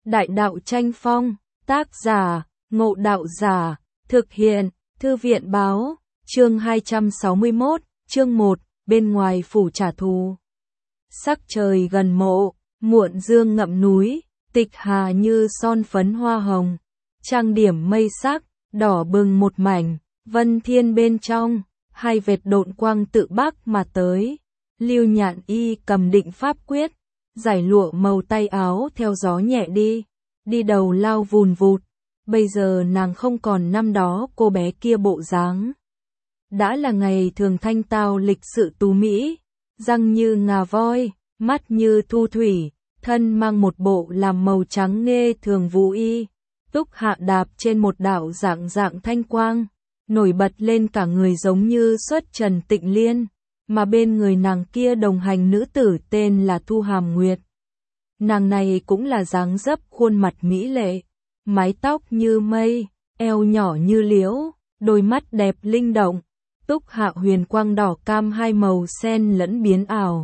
Đại đạo tranh phong, tác giả, Ngộ Đạo Giả, thực hiện, Thư viện báo, chương 261, chương 1, bên ngoài phủ trả thù. Sắc trời gần mộ, muộn dương ngậm núi, tịch hà như son phấn hoa hồng, trang điểm mây sắc, đỏ bừng một mảnh, vân thiên bên trong, hai vệt độn quang tự bắc mà tới. Lưu Nhạn Y cầm định pháp quyết, giải lụa màu tay áo theo gió nhẹ đi đầu lao vùn vụt. Bây giờ nàng không còn năm đó cô bé kia bộ dáng. Đã là ngày thường thanh tao lịch sự tú mỹ, răng như ngà voi, mắt như thu thủy, thân mang một bộ làm màu trắng nghê thường vũ y. Túc Hạ đạp trên một đạo dạng thanh quang, nổi bật lên cả người giống như xuất trần tịnh liên, mà bên người nàng kia đồng hành nữ tử tên là Thu Hàm Nguyệt. Nàng này cũng là dáng dấp khuôn mặt mỹ lệ, mái tóc như mây, eo nhỏ như liễu, đôi mắt đẹp linh động, Túc Hạ huyền quang đỏ cam hai màu xen lẫn biến ảo.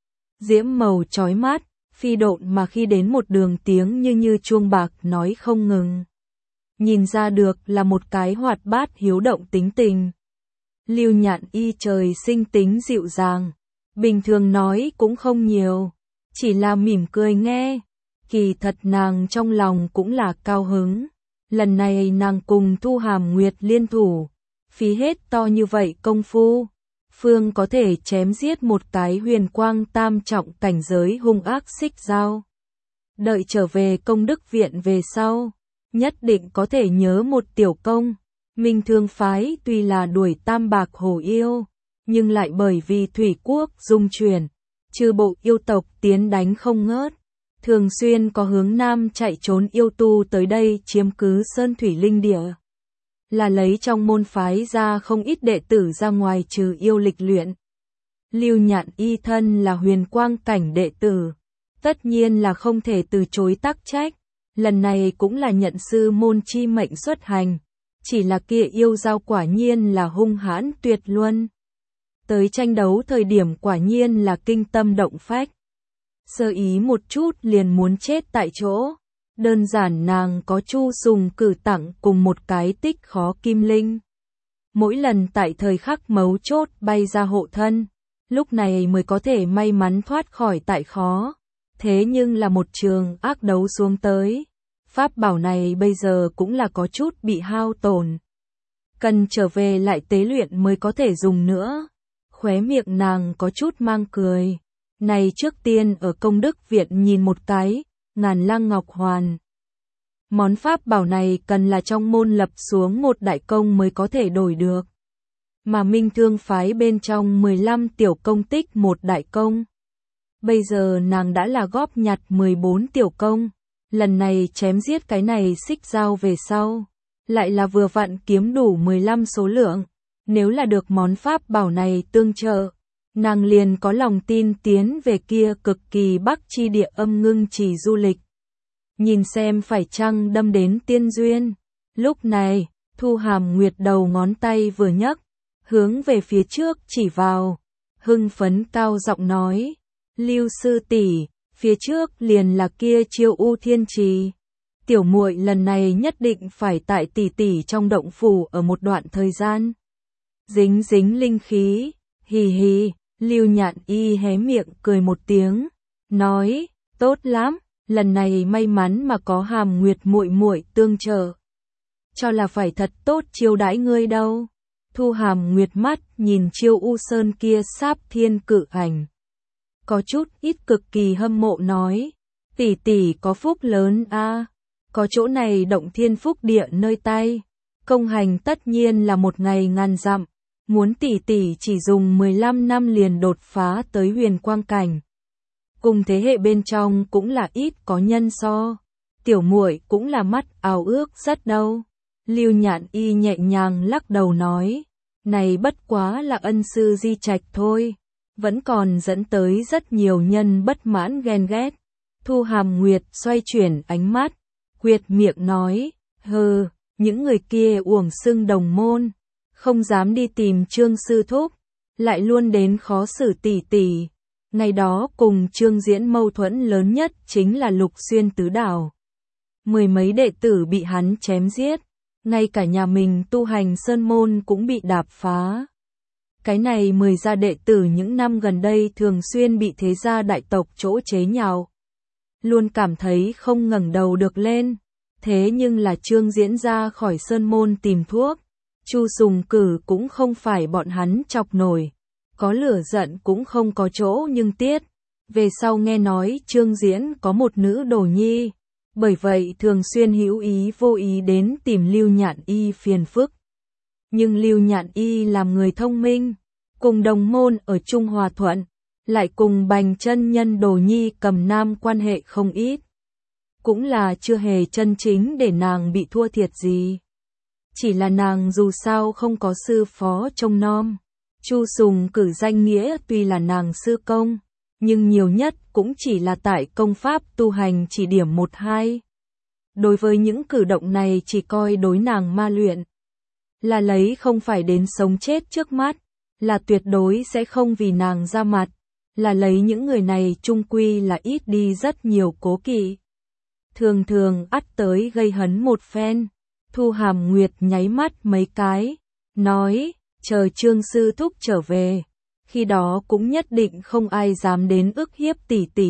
Diễm màu chói mắt, phi độn mà khi đến một đường tiếng như chuông bạc nói không ngừng. Nhìn ra được là một cái hoạt bát hiếu động tính tình. Lưu Nhạn Y trời sinh tính dịu dàng, bình thường nói cũng không nhiều, chỉ là mỉm cười nghe. Kỳ thật nàng trong lòng cũng là cao hứng. Lần này nàng cùng Thu Hàm Nguyệt liên thủ, phí hết to như vậy công phu, phương có thể chém giết một cái huyền quang tam trọng cảnh giới hung ác xích dao. Đợi trở về công đức viện về sau, nhất định có thể nhớ một tiểu công. Minh Thương phái tuy là đuổi Tam Bạc Hổ yêu, nhưng lại bởi vì thủy quốc dung chuyển, chư bộ yêu tộc tiến đánh không ngớt, thường xuyên có hướng nam chạy trốn yêu tu tới đây chiếm cứ sơn thủy linh địa, là lấy trong môn phái ra không ít đệ tử ra ngoài trừ yêu lịch luyện. Lưu Nhạn Y thân là huyền quang cảnh đệ tử, tất nhiên là không thể từ chối tác trách, lần này cũng là nhận sư môn chi mệnh xuất hành. Chỉ là kia yêu giao quả nhiên là hung hãn tuyệt luân. Tới tranh đấu thời điểm quả nhiên là kinh tâm động phách. Sơ ý một chút liền muốn chết tại chỗ. Đơn giản nàng có Chu Sùng cử tặng cùng một cái tích khó kim linh. Mỗi lần tại thời khắc mấu chốt bay ra hộ thân, lúc này mới có thể may mắn thoát khỏi tại khó. Thế nhưng là một trường ác đấu xuống tới. Pháp bảo này bây giờ cũng là có chút bị hao tổn. Cần trở về lại tế luyện mới có thể dùng nữa. Khóe miệng nàng có chút mang cười. Này trước tiên ở công đức viện nhìn một cái, Ngàn Lăng Ngọc Hoàn. Món pháp bảo này cần là trong môn lập xuống một đại công mới có thể đổi được. Mà Minh Thương phái bên trong 15 tiểu công tích một đại công. Bây giờ nàng đã là góp nhặt 14 tiểu công. Lần này chém giết cái này xích dao về sau, lại là vừa vặn kiếm đủ 15 số lượng. Nếu là được món pháp bảo này tương trợ, nàng liền có lòng tin tiến về kia cực kỳ bắc chi địa âm ngưng trì du lịch. Nhìn xem phải chăng đâm đến tiên duyên. Lúc này, Thu Hàm Nguyệt đầu ngón tay vừa nhấc, hướng về phía trước chỉ vào, hưng phấn cao giọng nói, Lưu sư tỷ, phía trước liền là kia Chiêu U Thiên Trì. Tiểu muội lần này nhất định phải tại tỷ tỷ trong động phủ ở một đoạn thời gian. Dính linh khí, hì hì, Lưu Nhạn Y hé miệng cười một tiếng, nói, tốt lắm, lần này may mắn mà có Hàm Nguyệt muội muội tương trợ. Cho là phải thật tốt chiêu đãi ngươi đâu. Thu Hàm Nguyệt mắt nhìn Chiêu U Sơn kia sáp thiên cự ảnh. Có chút ít cực kỳ hâm mộ nói, tỷ tỷ có phúc lớn a, có chỗ này động thiên phúc địa nơi tay, công hành tất nhiên là một ngày ngàn dặm, muốn tỷ tỷ chỉ dùng 15 năm liền đột phá tới huyền quang cảnh. Cùng thế hệ bên trong cũng là ít có nhân so, tiểu muội cũng là mắt ao ước rất đâu. Lưu Nhạn Y nhẹ nhàng lắc đầu nói, này bất quá là ân sư di trạch thôi. Vẫn còn dẫn tới rất nhiều nhân bất mãn ghen ghét. Thu Hàm Nguyệt xoay chuyển ánh mắt, quyệt miệng nói, hừ, những người kia uổng xưng đồng môn, không dám đi tìm Trương sư thúc, lại luôn đến khó xử tỷ tỷ. Ngày đó cùng Trương Diễn mâu thuẫn lớn nhất chính là Lục Xuyên tứ đảo. mười mấy đệ tử bị hắn chém giết, ngay cả nhà mình tu hành sơn môn cũng bị đạp phá. Cái này 10 gia đệ tử những năm gần đây thường xuyên bị thế gia đại tộc chỗ chế nhạo, luôn cảm thấy không ngẩng đầu được lên. Thế nhưng là Trương Diễn ra khỏi sơn môn tìm thuốc, Chu Sùng Cử cũng không phải bọn hắn chọc nổi, có lửa giận cũng không có chỗ nhưng tiết. Về sau nghe nói Trương Diễn có một nữ đồ nhi, bởi vậy thường xuyên hữu ý vô ý đến tìm Lưu Nhạn Y phiền phức. Nhưng Lưu Nhạn Y làm người thông minh, cùng đồng môn ở Trung Hòa Thuận, lại cùng Bành chân nhân đồ nhi Cầm Nam quan hệ không ít. Cũng là chưa hề chân chính để nàng bị thua thiệt gì. Chỉ là nàng dù sao không có sư phó trông nom. Chu Sùng Cử danh nghĩa tuy là nàng sư công, nhưng nhiều nhất cũng chỉ là tại công pháp tu hành chỉ điểm 1-2. Đối với những cử động này chỉ coi đối nàng ma luyện. Là lấy không phải đến sống chết trước mắt, là tuyệt đối sẽ không vì nàng ra mặt, là lấy những người này chung quy là ít đi rất nhiều cố kỵ. Thường thường ắt tới gây hấn một phen. Thu Hàm Nguyệt nháy mắt mấy cái, nói, chờ Trương sư thúc trở về, khi đó cũng nhất định không ai dám đến ức hiếp tỷ tỷ.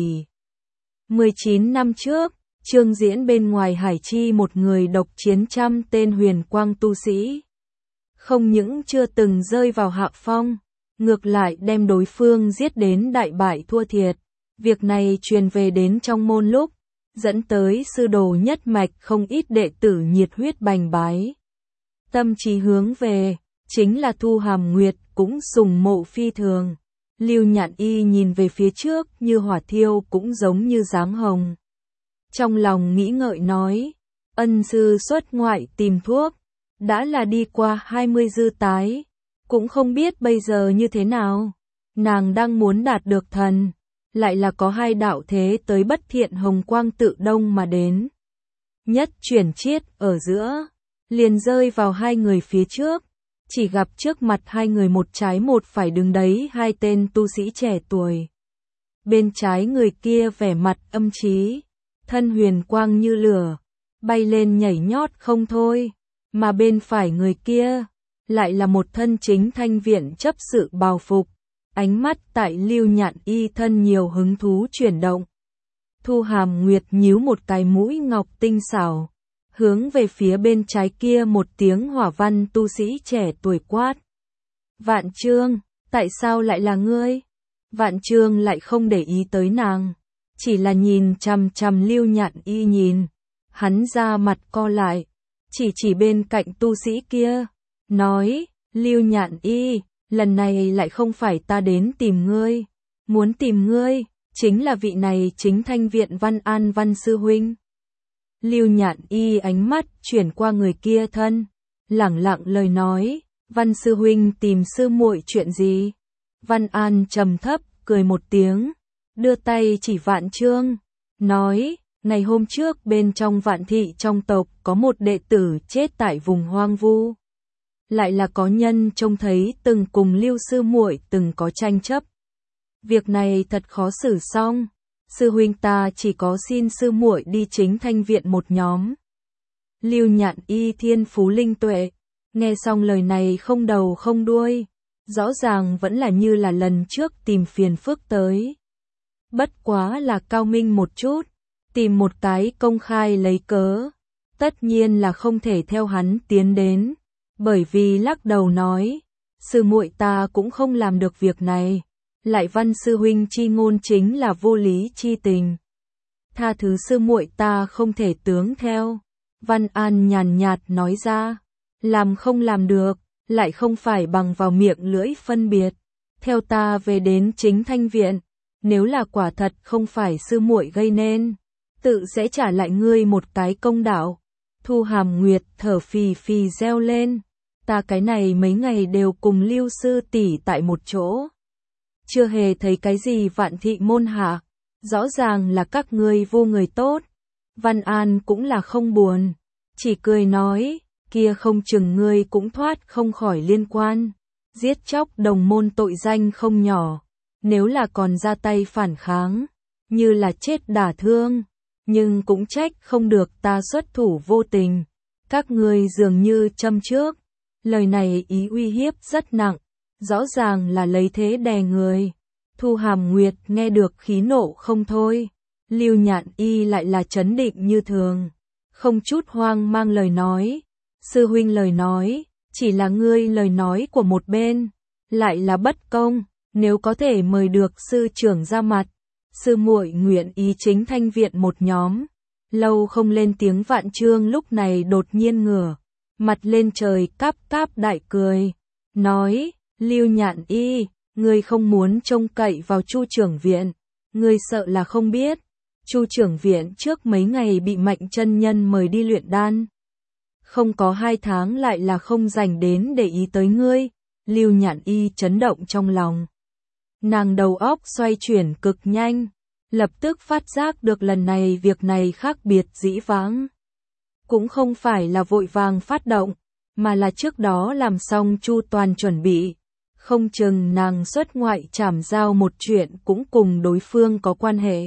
19 năm trước, Trương Diễn bên ngoài Hải Chi một người độc chiến 100 tên huyền quang tu sĩ. Không những chưa từng rơi vào hạ phong, ngược lại đem đối phương giết đến đại bại thua thiệt. Việc này truyền về đến trong môn lúc, dẫn tới sư đồ nhất mạch không ít đệ tử nhiệt huyết bành bái. Tâm trí hướng về, chính là Thu Hàm Nguyệt cũng sùng mộ phi thường. Lưu Nhạn Y nhìn về phía trước như hỏa thiêu cũng giống như dáng hồng. Trong lòng nghĩ ngợi nói, ân sư xuất ngoại tìm thuốc, đã là đi qua 20 dư tái, cũng không biết bây giờ như thế nào. Nàng đang muốn đạt được thần, lại là có hai đạo thế tới bất thiện hồng quang tự đông mà đến. Nhất chuyển chiết ở giữa, liền rơi vào hai người phía trước, chỉ gặp trước mặt hai người một trái một phải đứng đấy hai tên tu sĩ trẻ tuổi. Bên trái người kia vẻ mặt âm trí, thân huyền quang như lửa, bay lên nhảy nhót không thôi, mà bên phải người kia lại là một thân chính thanh viện chấp sự bào phục. Ánh mắt tại Lưu Nhạn Y thân nhiều hứng thú chuyển động. Thu Hàm Nguyệt nhíu một cái mũi ngọc tinh xảo, hướng về phía bên trái kia một tiếng hỏa văn tu sĩ trẻ tuổi quát. Vạn Trương, tại sao lại là ngươi? Vạn Trương lại không để ý tới nàng, chỉ là nhìn chằm chằm Lưu Nhạn Y nhìn. Hắn ra mặt co lại, chỉ bên cạnh tu sĩ kia, nói, Lưu Nhạn Y, lần này lại không phải ta đến tìm ngươi, muốn tìm ngươi, chính là vị này chính thanh viện Văn An Văn sư huynh. Lưu Nhạn Y ánh mắt chuyển qua người kia thân, lẳng lặng lời nói, Văn sư huynh tìm sư muội chuyện gì? Văn An trầm thấp, cười một tiếng, đưa tay chỉ Vạn Trương, nói, ngày hôm trước bên trong Vạn thị trong tộc có một đệ tử chết tại vùng hoang vu. Lại là có nhân trông thấy từng cùng Lưu sư muội từng có tranh chấp. Việc này thật khó xử xong, sư huynh ta chỉ có xin sư muội đi chính thanh viện một nhóm. Lưu Nhạn Y thiên phú linh tuệ, nghe xong lời này không đầu không đuôi, rõ ràng vẫn là như là lần trước tìm phiền phức tới. Bất quá là cao minh một chút, tìm một cái công khai lấy cớ, tất nhiên là không thể theo hắn tiến đến. Bởi vì lắc đầu nói, sư muội ta cũng không làm được việc này, lại Văn sư huynh chi ngôn chính là vô lý chi tình. Tha thứ sư muội ta không thể tướng theo. Văn An nhàn nhạt nói ra, làm không làm được, lại không phải bằng vào miệng lưỡi phân biệt. Theo ta về đến chính thanh viện, nếu là quả thật không phải sư muội gây nên, tự sẽ trả lại ngươi một cái công đạo. Thu Hàm Nguyệt thở phì phì reo lên. Ta cái này mấy ngày đều cùng Lưu sư tỷ tại một chỗ. Chưa hề thấy cái gì Vạn thị môn hạ. Rõ ràng là các ngươi vô người tốt. Văn An cũng là không buồn. Chỉ cười nói, kia không chừng ngươi cũng thoát không khỏi liên quan. Giết chóc đồng môn tội danh không nhỏ. Nếu là còn ra tay phản kháng, như là chết đả thương, nhưng cũng trách không được ta xuất thủ vô tình. Các ngươi dường như châm trước. Lời này ý uy hiếp rất nặng, rõ ràng là lấy thế đè người. Thu Hàm Nguyệt nghe được khí nộ không thôi. Lưu Nhạn Y lại là trấn định như thường, không chút hoang mang lời nói. Sư huynh lời nói, chỉ là ngươi lời nói của một bên, lại là bất công, nếu có thể mời được sư trưởng ra mặt, sư muội nguyện ý chính thanh viện một nhóm. Lâu không lên tiếng Vạn Trương lúc này đột nhiên ngửa mặt lên trời cáp cáp đại cười, nói, Lưu Nhạn Y, ngươi không muốn trông cậy vào Chu trưởng viện, ngươi sợ là không biết, Chu trưởng viện trước mấy ngày bị Mạnh chân nhân mời đi luyện đan. Không có 2 tháng lại là không dành đến để ý tới ngươi. Lưu Nhạn Y chấn động trong lòng. Nàng đầu óc xoay chuyển cực nhanh, lập tức phát giác được lần này việc này khác biệt dĩ vãng. Cũng không phải là vội vàng phát động, mà là trước đó làm xong chu toàn chuẩn bị. Không chừng nàng xuất ngoại trảm giao một chuyện cũng cùng đối phương có quan hệ.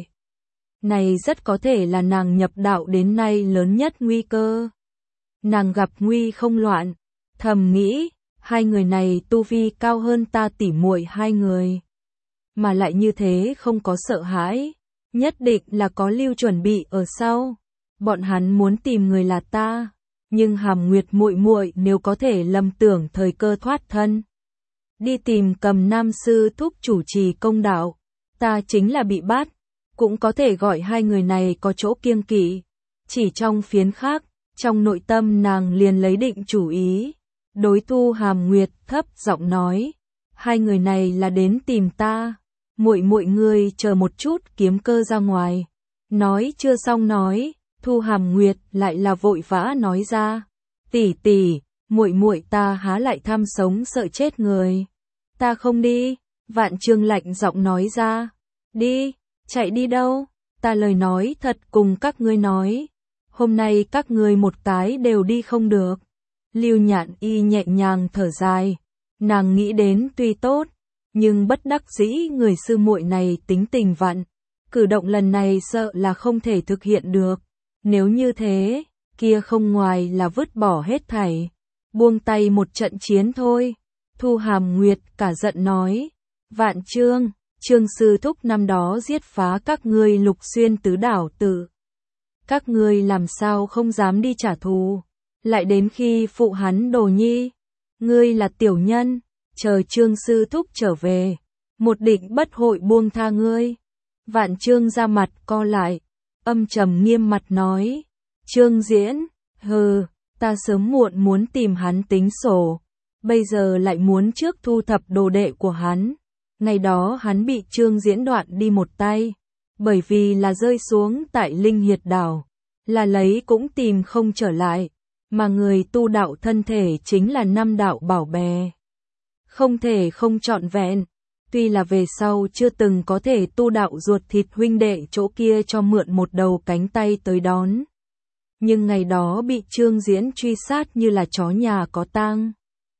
Này rất có thể là nàng nhập đạo đến nay lớn nhất nguy cơ. Nàng gặp nguy không loạn, thầm nghĩ, hai người này tu vi cao hơn ta tỉ muội 2 người. Mà lại như thế không có sợ hãi, nhất định là có lưu chuẩn bị ở sau. Bọn hắn muốn tìm người là ta, nhưng Hàm Nguyệt muội muội nếu có thể lầm tưởng thời cơ thoát thân, đi tìm Cầm Nam sư thúc chủ trì công đạo, ta chính là bị bắt, cũng có thể gọi hai người này có chỗ kiêng kỵ. Chỉ trong phiến khác, trong nội tâm nàng liền lấy định chủ ý, đối Thu Hàm Nguyệt thấp giọng nói, hai người này là đến tìm ta, muội muội ngươi chờ một chút kiếm cơ ra ngoài. Nói chưa xong nói, Thu Hàm Nguyệt lại là vội vã nói ra, tỷ tỷ, muội muội ta há lại tham sống sợ chết người, ta không đi. Vạn Trương lạnh giọng nói ra, đi, chạy đi đâu, ta lời nói thật cùng các ngươi nói, hôm nay các ngươi một cái đều đi không được. Lưu Nhạn Y nhẹ nhàng thở dài, nàng nghĩ đến tuy tốt, nhưng bất đắc dĩ người sư muội này tính tình vặn, cử động lần này sợ là không thể thực hiện được. Nếu như thế, kia không ngoài là vứt bỏ hết thảy, buông tay một trận chiến thôi. Thu Hàm Nguyệt cả giận nói, Vạn Trương, Trương sư thúc năm đó giết phá các ngươi Lục Xuyên tứ đảo tự. Các ngươi làm sao không dám đi trả thù, lại đến khi phụ hắn đồ nhi. Ngươi là tiểu nhân, chờ Trương sư thúc trở về, một định bất hội buông tha ngươi. Vạn Trương ra mặt co lại, âm trầm nghiêm mặt nói, Trương Diễn, hừ, ta sớm muộn muốn tìm hắn tính sổ, bây giờ lại muốn trước thu thập đồ đệ của hắn. Ngày đó hắn bị Trương Diễn đoạn đi một tay, bởi vì là rơi xuống tại Linh Hiệt đảo, là lấy cũng tìm không trở lại, mà người tu đạo thân thể chính là 5 đạo bảo bè. Không thể không trọn vẹn, tuy là về sau chưa từng có thể tu đạo ruột thịt huynh đệ chỗ kia cho mượn một đầu cánh tay tới đón. Nhưng ngày đó bị Trương Diễn truy sát như là chó nhà có tang.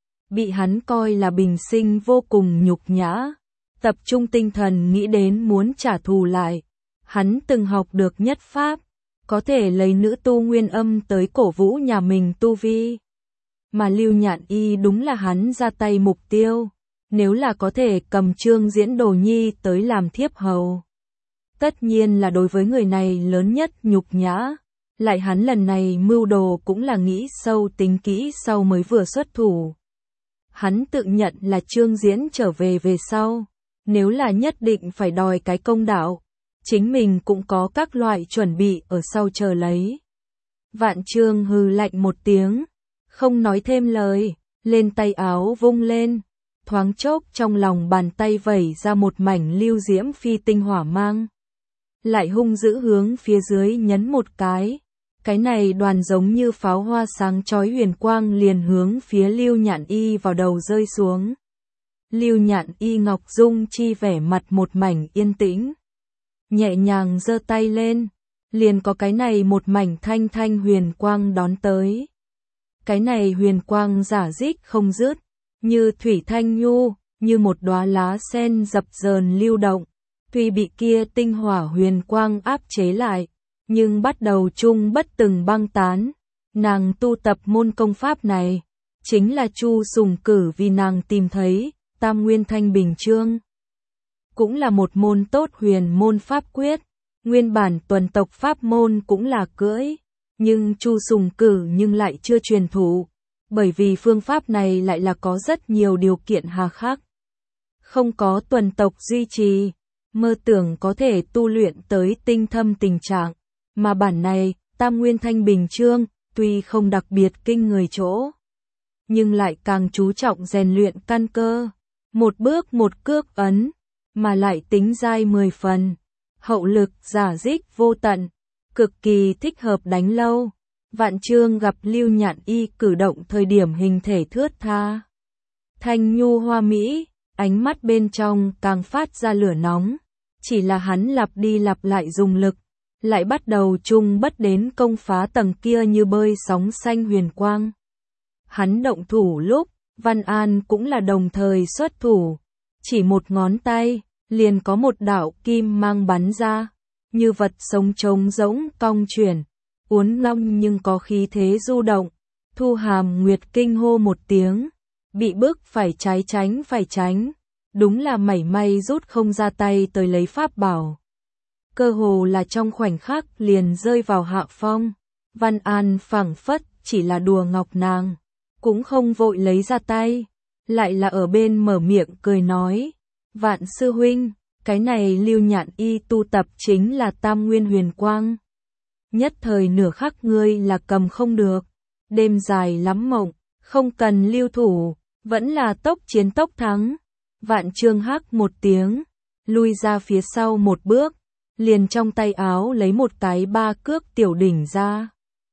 Bị hắn coi là bình sinh vô cùng nhục nhã, tập trung tinh thần nghĩ đến muốn trả thù lại. Hắn từng học được nhất pháp, có thể lấy nữ tu nguyên âm tới cổ vũ nhà mình tu vi. Mà Lưu Nhạn Y đúng là hắn ra tay mục tiêu, nếu là có thể cầm Trương Diễn đồ nhi tới làm thiếp hầu. Tất nhiên là đối với người này lớn nhất nhục nhã, lại hắn lần này mưu đồ cũng là nghĩ sâu tính kỹ sau mới vừa xuất thủ. Hắn tự nhận là Trương Diễn trở về sau, nếu là nhất định phải đòi cái công đạo, chính mình cũng có các loại chuẩn bị ở sau chờ lấy. Vạn Trương hừ lạnh một tiếng, không nói thêm lời, lên tay áo vung lên, thoáng chốc trong lòng bàn tay vẩy ra một mảnh lưu diễm phi tinh hỏa mang. Lại hung dữ hướng phía dưới nhấn một cái này đoàn giống như pháo hoa sáng chói huyền quang liền hướng phía Lưu Nhạn Y vào đầu rơi xuống. Lưu Nhạn Y ngọc dung chi vẻ mặt một mảnh yên tĩnh, nhẹ nhàng giơ tay lên, liền có cái này một mảnh thanh thanh huyền quang đón tới. Cái này huyền quang rả rích không dứt, như thủy thanh nhu, như một đóa lá sen dập dờn lưu động, tuy bị kia tinh hỏa huyền quang áp chế lại, nhưng bắt đầu chung bất từng băng tán. Nàng tu tập môn công pháp này, chính là Chu Sùng cử vì nàng tìm thấy, Tam Nguyên Thanh Bình Chương. Cũng là một môn tốt huyền môn pháp quyết, nguyên bản tuần tộc pháp môn cũng là cưỡi, nhưng Chu Sùng cử nhưng lại chưa truyền thụ, bởi vì phương pháp này lại là có rất nhiều điều kiện hà khắc. Không có tuần tộc duy trì, mơ tưởng có thể tu luyện tới tinh thâm tình trạng, mà bản này, Tam Nguyên Thanh Bình Chương, tuy không đặc biệt kinh người chỗ, nhưng lại càng chú trọng rèn luyện căn cơ, một bước một cước ấn, mà lại tính dai 10 phần, hậu lực giả dích vô tận, cực kỳ thích hợp đánh lâu. Vạn Chương gặp Lưu Nhạn Y cử động thời điểm hình thể thướt tha, thanh nhu hoa mỹ, ánh mắt bên trong càng phát ra lửa nóng, chỉ là hắn lặp đi lặp lại dùng lực, lại bắt đầu chung bất đến công phá tầng kia như bơi sóng xanh huyền quang. Hắn động thủ lúc, Văn An cũng là đồng thời xuất thủ, chỉ một ngón tay, liền có một đạo kim mang bắn ra, như vật sống trống rỗng cong chuyển, uốn long nhưng có khí thế du động. Thu Hàm Nguyệt kinh hô một tiếng, bị bức phải tránh, đúng là mảy may rút không ra tay tới lấy pháp bảo. Cơ hồ là trong khoảnh khắc liền rơi vào hạ phong, Văn An phảng phất chỉ là đùa ngọc nàng, cũng không vội lấy ra tay, lại là ở bên mở miệng cười nói, Vạn sư huynh, cái này Lưu Nhạn Y tu tập chính là Tam Nguyên Huyền Quang. Nhất thời nửa khắc ngươi là cầm không được, đêm dài lắm mộng, không cần lưu thủ, vẫn là tốc chiến tốc thắng. Vạn Chương hắc một tiếng, lui ra phía sau một bước, liền trong tay áo lấy một cái ba cước tiểu đỉnh ra,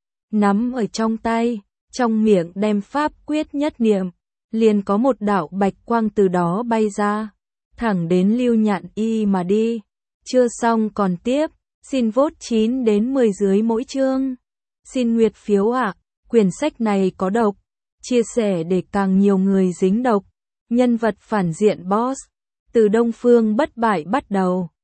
nắm ở trong tay, trong miệng đem pháp quyết nhất niệm, liền có một đạo bạch quang từ đó bay ra, thẳng đến Lưu Nhạn Y mà đi. Chưa xong còn tiếp, xin vote 9 đến 10 dưới mỗi chương. Xin nguyệt phiếu ạ, quyển sách này có độc, chia sẻ để càng nhiều người dính độc. Nhân vật phản diện boss, từ Đông Phương bất bại bắt đầu.